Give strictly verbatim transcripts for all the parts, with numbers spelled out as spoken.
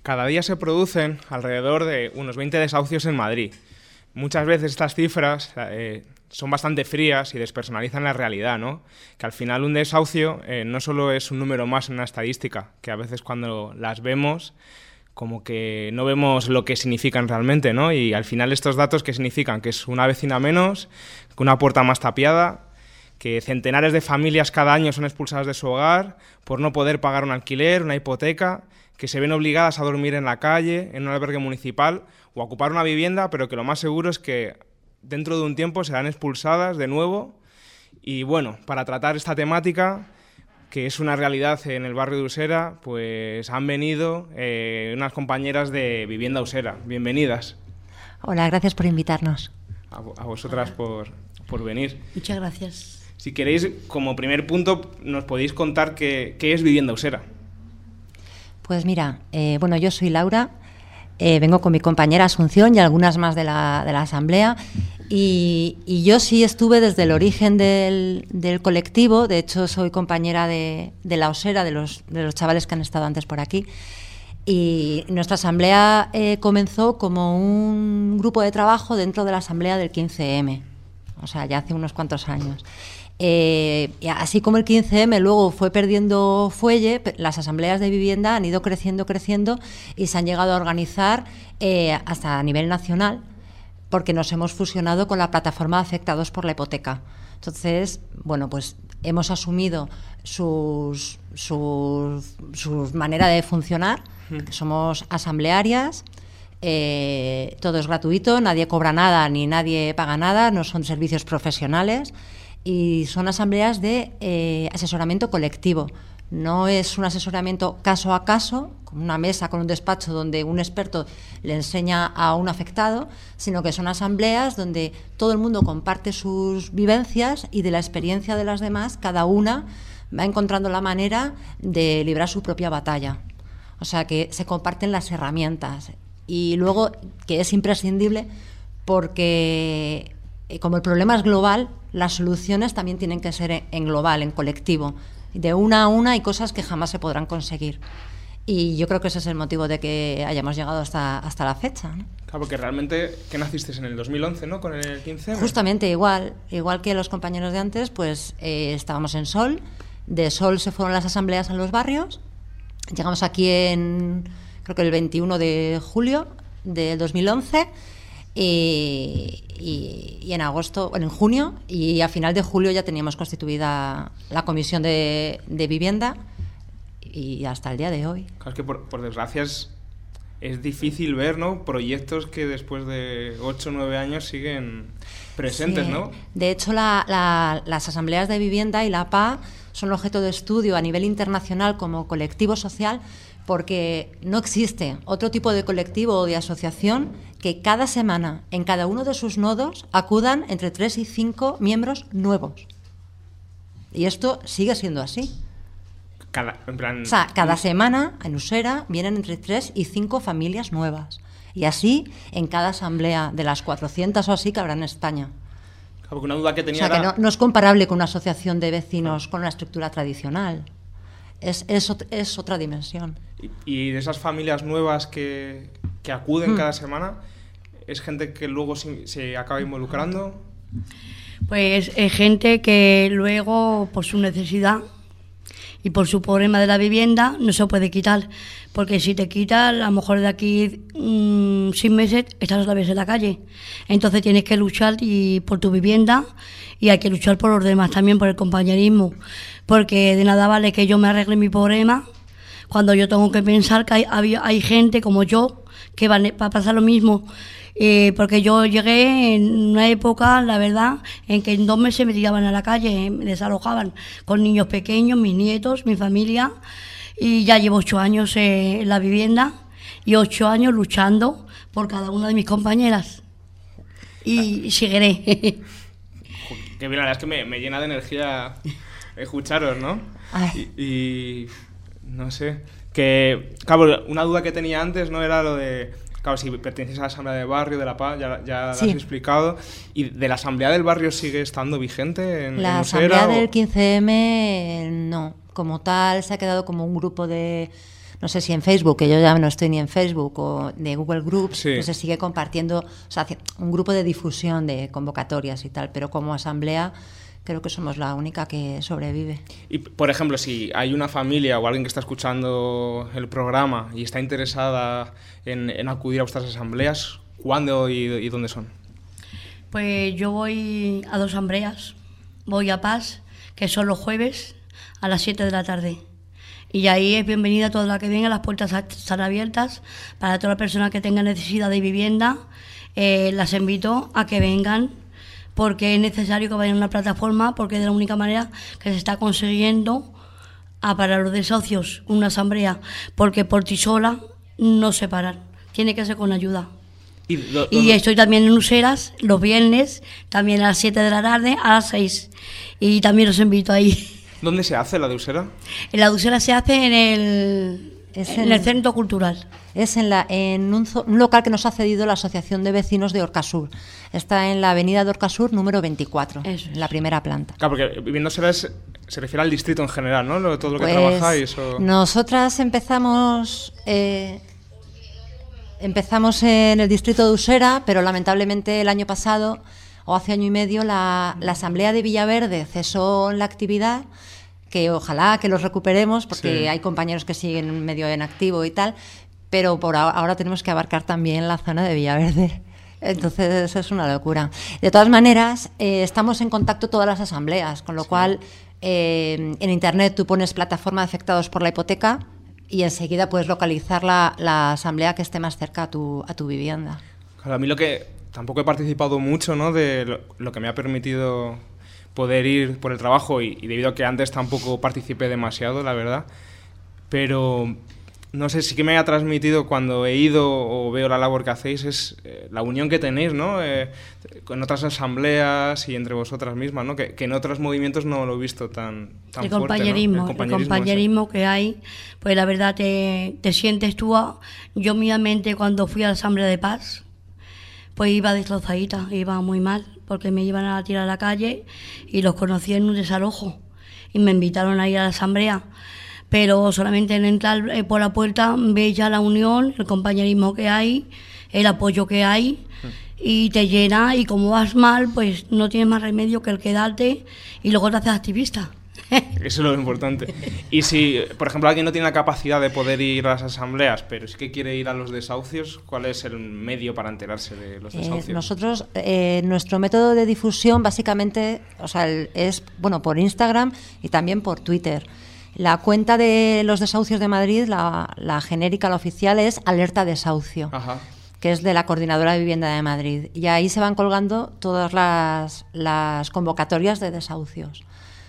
Cada día se producen alrededor de unos veinte desahucios en Madrid. Muchas veces estas cifras eh, son bastante frías y despersonalizan la realidad, ¿no? Que al final un desahucio eh, no solo es un número más en una estadística, que a veces cuando las vemos como que no vemos lo que significan realmente, ¿no? Y al final estos datos, ¿qué significan? Que es una vecina menos, que una puerta más tapiada, que centenares de familias cada año son expulsadas de su hogar por no poder pagar un alquiler, una hipoteca, que se ven obligadas a dormir en la calle, en un albergue municipal o a ocupar una vivienda, pero que lo más seguro es que dentro de un tiempo serán expulsadas de nuevo. Y bueno, para tratar esta temática, que es una realidad en el barrio de Usera, pues han venido eh, unas compañeras de Vivienda Usera. Bienvenidas. Hola, gracias por invitarnos. A, a vosotras por, por venir. Muchas gracias. Si queréis, como primer punto, nos podéis contar qué, qué es Vivienda Usera. Pues mira, eh, bueno, yo soy Laura, eh, vengo con mi compañera Asunción y algunas más de la, de la asamblea y, y yo sí estuve desde el origen del, del colectivo. De hecho soy compañera de, de la Usera, de los, de los chavales que han estado antes por aquí, y nuestra asamblea eh, comenzó como un grupo de trabajo dentro de la asamblea del quince eme, o sea, ya hace unos cuantos años. Eh, y así como el quince eme luego fue perdiendo fuelle, las asambleas de vivienda han ido creciendo, creciendo y se han llegado a organizar eh, hasta a nivel nacional, porque nos hemos fusionado con la plataforma de afectados por la hipoteca. Entonces, bueno, pues hemos asumido sus, sus, sus manera de funcionar, que somos asamblearias. Eh, todo es gratuito, nadie cobra nada ni nadie paga nada, no son servicios profesionales. Y son asambleas de eh, asesoramiento colectivo. No es un asesoramiento caso a caso, con una mesa, con un despacho donde un experto le enseña a un afectado, sino que son asambleas donde todo el mundo comparte sus vivencias y de la experiencia de las demás, cada una va encontrando la manera de librar su propia batalla. O sea, que se comparten las herramientas. Y luego, que es imprescindible, porque como el problema es global, las soluciones también tienen que ser en global, en colectivo. De una a una hay cosas que jamás se podrán conseguir. Y yo creo que ese es el motivo de que hayamos llegado hasta, hasta la fecha, ¿no? Claro, porque realmente, ¿qué nacisteis en el dos mil once, ¿no? Con el quince eme. Justamente igual, igual que los compañeros de antes, pues eh, estábamos en Sol. De Sol se fueron las asambleas a los barrios. Llegamos aquí en, creo que el veintiuno de julio del dos mil once. Y, y, y en agosto, bueno, en junio, y a final de julio ya teníamos constituida la comisión de, de vivienda, y hasta el día de hoy. Claro, es que por, por desgracia es, es difícil ver, ¿no?, proyectos que después de ocho o nueve años siguen presentes, sí, ¿no? De hecho, la, la, las asambleas de vivienda y la P A son objeto de estudio a nivel internacional como colectivo social, porque no existe otro tipo de colectivo o de asociación que cada semana, en cada uno de sus nodos, acudan entre tres y cinco miembros nuevos. Y esto sigue siendo así. Cada, en plan... O sea, cada semana en Usera vienen entre tres y cinco familias nuevas. Y así en cada asamblea de las cuatrocientas o así que habrá en España. Claro, una duda que tenía o sea, era... que no, no es comparable con una asociación de vecinos con una estructura tradicional. Es, es, es otra dimensión. Y, y de esas familias nuevas que, que acuden hmm. cada semana, ¿es gente que luego se, se acaba involucrando? Pues es gente que luego, por su necesidad y por su problema de la vivienda, no se puede quitar. Porque si te quitas, a lo mejor de aquí mmm, seis meses estás otra vez en la calle. Entonces tienes que luchar y por tu vivienda, y hay que luchar por los demás también, por el compañerismo. Porque de nada vale que yo me arregle mi problema cuando yo tengo que pensar que hay, hay, hay gente como yo que va, va a pasar lo mismo. Eh, porque yo llegué en una época, la verdad, en que en dos meses me tiraban a la calle, me desalojaban con niños pequeños, mis nietos, mi familia, y ya llevo ocho años eh, en la vivienda y ocho años luchando por cada una de mis compañeras. Y ah. seguiré. Que bien, la verdad es que me, me llena de energía escucharos, ¿no? Y, y no sé, que claro, una duda que tenía antes, ¿no?, era lo de, claro, si perteneces a la asamblea de barrio, de la P A, ya, ya sí. lo has explicado, y de la asamblea del barrio sigue estando vigente en la en asamblea Usera, del o... quince eme no, como tal se ha quedado como un grupo de, no sé si en Facebook, que yo ya no estoy ni en Facebook, o de Google Groups, sí. pues se sigue compartiendo, o sea, un grupo de difusión de convocatorias y tal, pero como asamblea creo que somos la única que sobrevive. Y, por ejemplo, si hay una familia o alguien que está escuchando el programa y está interesada en, en acudir a vuestras asambleas, ¿cuándo y, y dónde son? Pues yo voy a dos asambleas. Voy a Paz, que son los jueves a las siete de la tarde. Y ahí es bienvenida toda la que venga, las puertas están abiertas para toda persona que tenga necesidad de vivienda. Eh, las invito a que vengan, porque es necesario que vayan a una plataforma, porque es de la única manera que se está consiguiendo a parar los desahucios, una asamblea, porque por ti sola no se paran, tiene que ser con ayuda. Y, do, y estoy también en Useras los viernes, también a las siete de la tarde, a las seis, y también os invito ahí. ¿Dónde se hace la de Usera? En la de Usera se hace en el, es en, en el Centro Cultural. Es en, la, en un, un local que nos ha cedido la Asociación de Vecinos de Orcasur. Está en la avenida de Orcasur número veinticuatro, Eso es. En la primera planta. Claro, porque Vivienda Usera es, se refiere al distrito en general, ¿no? Lo, todo lo que pues trabajáis. O... Nosotras empezamos... Eh, empezamos en el distrito de Usera, pero lamentablemente el año pasado, o hace año y medio, la, la Asamblea de Villaverde cesó la actividad, que ojalá que los recuperemos, porque sí. Hay compañeros que siguen medio en activo y tal, pero por ahora, ahora tenemos que abarcar también la zona de Villaverde. Entonces eso es una locura. De todas maneras, eh, estamos en contacto todas las asambleas, con lo sí. cual eh, en internet tú pones plataforma de afectados por la hipoteca y enseguida puedes localizar la, la asamblea que esté más cerca a tu, a tu vivienda. Claro, a mí lo que tampoco he participado mucho, ¿no? De lo, lo que me ha permitido poder ir por el trabajo y, y debido a que antes tampoco participé demasiado, la verdad, pero no sé, sí que me ha transmitido cuando he ido o veo la labor que hacéis es eh, la unión que tenéis, ¿no? Eh, con otras asambleas y entre vosotras mismas, ¿no? Que, que en otros movimientos no lo he visto tan, tan el fuerte, compañerismo, ¿no? El compañerismo, el compañerismo que hay, pues la verdad te, te sientes tú. A, yo mismamente cuando fui a la Asamblea de Paz, pues iba destrozadita, iba muy mal, porque me iban a tirar a la calle y los conocí en un desalojo y me invitaron a ir a la asamblea. Pero solamente en entrar eh, por la puerta ves ya la unión, el compañerismo que hay, el apoyo que hay, y te llena, y como vas mal, pues no tienes más remedio que el quedarte y luego te haces activista. Eso es lo importante. Y si, por ejemplo, alguien no tiene la capacidad de poder ir a las asambleas, pero sí que quiere ir a los desahucios, ¿cuál es el medio para enterarse de los desahucios? Eh, nosotros, eh, nuestro método de difusión básicamente, o sea, el, es bueno por Instagram y también por Twitter. La cuenta de los desahucios de Madrid, la, la genérica, la oficial, es Alerta Desahucio, Ajá. que es de la Coordinadora de Vivienda de Madrid. Y ahí se van colgando todas las, las convocatorias de desahucios.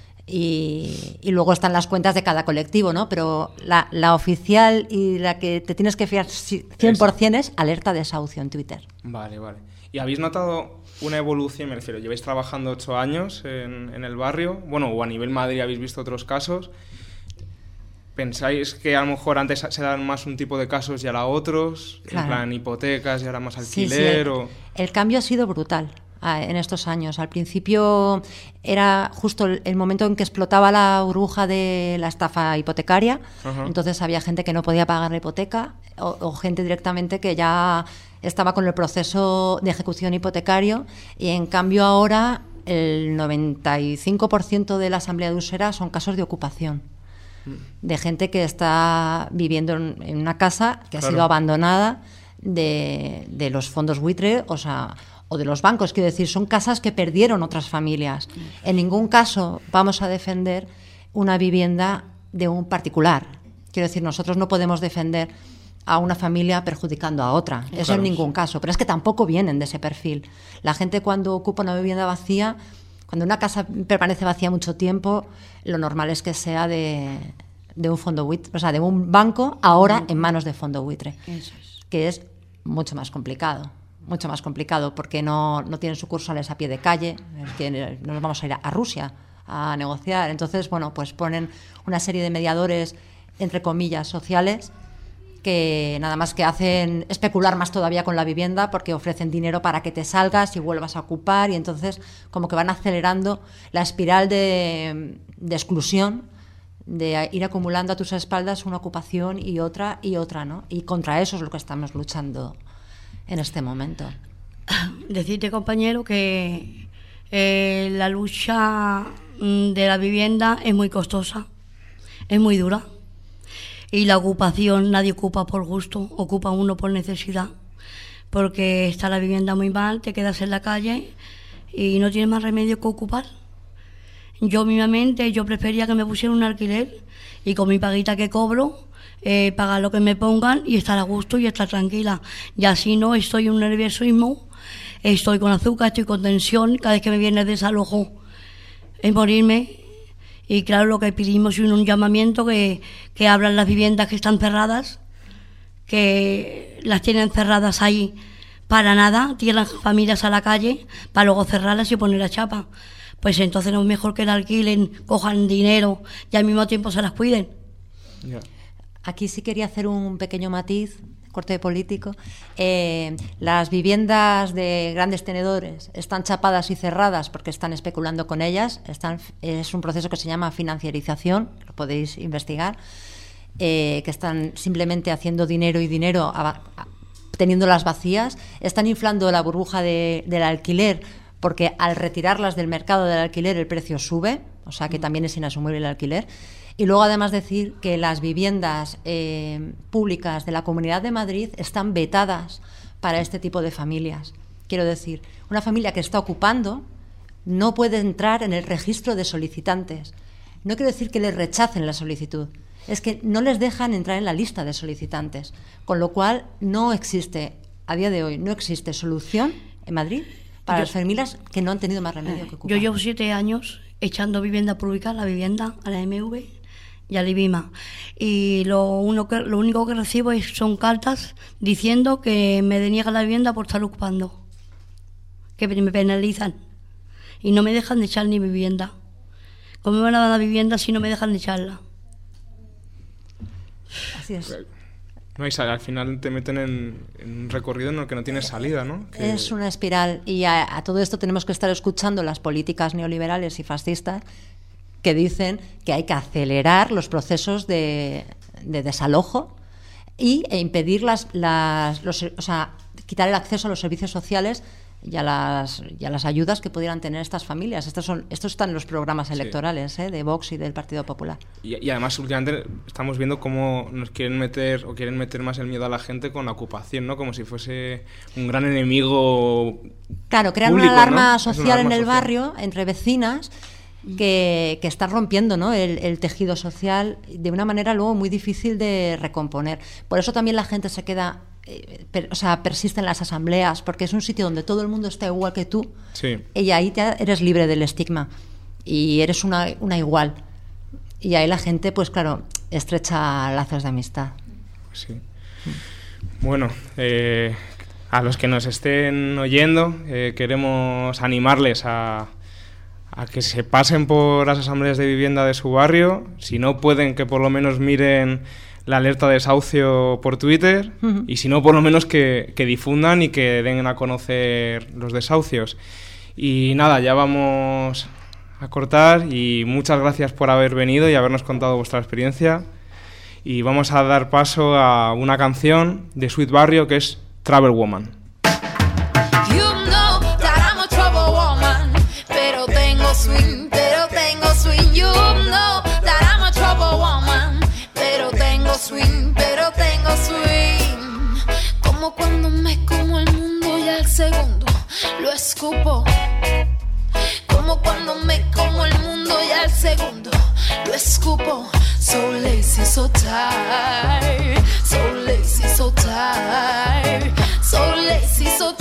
Y, y luego están las cuentas de cada colectivo, ¿no? Pero la, la oficial y la que te tienes que fiar cien por ciento es Alerta Desahucio en Twitter. Vale, vale. ¿Y habéis notado una evolución? Me refiero, lleváis trabajando ocho años en, en el barrio, bueno, o a nivel Madrid habéis visto otros casos. ¿Pensáis que a lo mejor antes se dan más un tipo de casos y ahora otros? Claro. En plan hipotecas y ahora más alquiler. Sí, sí, el, o... el cambio ha sido brutal en estos años. Al principio era justo el momento en que explotaba la burbuja de la estafa hipotecaria. Ajá. Entonces había gente que no podía pagar la hipoteca o, o gente directamente que ya estaba con el proceso de ejecución hipotecario, y en cambio ahora el noventa y cinco por ciento de la asamblea de Usera son casos de ocupación. De gente que está viviendo en, en una casa que claro. ha sido abandonada de, de los fondos buitre, o sea, o de los bancos. Quiero decir, son casas que perdieron otras familias. En ningún caso vamos a defender una vivienda de un particular. Quiero decir, nosotros no podemos defender a una familia perjudicando a otra. Eso claro. en ningún caso. Pero es que tampoco vienen de ese perfil. La gente, cuando ocupa una vivienda vacía, cuando una casa permanece vacía mucho tiempo, lo normal es que sea de, de un fondo buitre, o sea, de un banco, ahora en manos de fondo buitre. Eso es. Que es mucho más complicado, mucho más complicado, porque no, no tienen sucursales a pie de calle, es que no nos vamos a ir a, a Rusia a negociar. Entonces, bueno, pues ponen una serie de mediadores, entre comillas, sociales, que nada más que hacen especular más todavía con la vivienda, porque ofrecen dinero para que te salgas y vuelvas a ocupar, y entonces como que van acelerando la espiral de, de exclusión de ir acumulando a tus espaldas una ocupación y otra y otra, ¿no? Y contra eso es lo que estamos luchando en este momento. Decirte, compañero, que eh, la lucha de la vivienda es muy costosa, es muy dura. Y la ocupación, nadie ocupa por gusto, ocupa uno por necesidad. Porque está la vivienda muy mal, te quedas en la calle y no tienes más remedio que ocupar. Yo mismamente, yo prefería que me pusieran un alquiler y con mi paguita que cobro, eh, pagar lo que me pongan y estar a gusto y estar tranquila. Y así no estoy en un nerviosismo, estoy con azúcar, estoy con tensión, cada vez que me viene el desalojo es morirme. Y claro, lo que pedimos es un llamamiento que, que abran las viviendas que están cerradas, que las tienen cerradas ahí para nada, tiran familias a la calle para luego cerrarlas y poner la chapa. Pues entonces no es mejor que la alquilen, cojan dinero y al mismo tiempo se las cuiden. Yeah. Aquí sí quería hacer un pequeño matiz, corte político. Eh, las viviendas de grandes tenedores están chapadas y cerradas porque están especulando con ellas. Están, es un proceso que se llama financiarización, lo podéis investigar, eh, que están simplemente haciendo dinero y dinero, a, a, teniéndolas vacías. Están inflando la burbuja de, del alquiler, porque al retirarlas del mercado del alquiler el precio sube, o sea que también es inasumible el alquiler. Y luego además decir que las viviendas eh, públicas de la Comunidad de Madrid están vetadas para este tipo de familias. Quiero decir, una familia que está ocupando no puede entrar en el registro de solicitantes. No quiero decir que les rechacen la solicitud, es que no les dejan entrar en la lista de solicitantes, con lo cual no existe, a día de hoy, no existe solución en Madrid para yo, las familias que no han tenido más remedio que ocupar. Yo llevo siete años echando vivienda pública, la vivienda, a la M V y a la IBIMA. Y lo, uno que, lo único que recibo es, son cartas diciendo que me deniegan la vivienda por estar ocupando, que me penalizan y no me dejan de echar ni vivienda. ¿Cómo me van a dar la vivienda si no me dejan de echarla? Así es. No, y al final te meten en, en un recorrido en el que no tienes salida, ¿no? Que... Es una espiral y a, a todo esto tenemos que estar escuchando las políticas neoliberales y fascistas que dicen que hay que acelerar los procesos de, de desalojo y, e impedir las, las los, o sea, quitar el acceso a los servicios sociales y a las, y a las ayudas que pudieran tener estas familias. Estos son, estos están en los programas electorales, sí, ¿eh? de Vox y del Partido Popular. Y, y además últimamente estamos viendo cómo nos quieren meter o quieren meter más el miedo a la gente con la ocupación, ¿no? Como si fuese un gran enemigo. Claro, crear público, una alarma ¿no? social una alarma en el social. barrio entre vecinas que, que está rompiendo, ¿no? el, el tejido social de una manera luego muy difícil de recomponer. Por eso también la gente se queda... Per, o sea, persiste en las asambleas porque es un sitio donde todo el mundo está igual que tú, sí. Y ahí ya eres libre del estigma y eres una, una igual, y ahí la gente, pues claro, estrecha lazos de amistad. Sí. Bueno, eh, a los que nos estén oyendo, eh, queremos animarles a, a que se pasen por las asambleas de vivienda de su barrio. Si no pueden, que por lo menos miren la alerta de desahucio por Twitter, uh-huh. y si no, por lo menos que, que difundan y que den a conocer los desahucios. Y nada, ya vamos a cortar y muchas gracias por haber venido y habernos contado vuestra experiencia. Y vamos a dar paso a una canción de Sweet Barrio que es Travel Woman. You know that I'm a trouble woman, pero tengo swing, pero tengo swing. You know that I'm a trouble woman, pero tengo swing, pero tengo swing. Como cuando me como el mundo y al segundo lo escupo. Como cuando me como el mundo y al segundo lo escupo. So lazy, so tired. So lazy, so tired. So lazy, so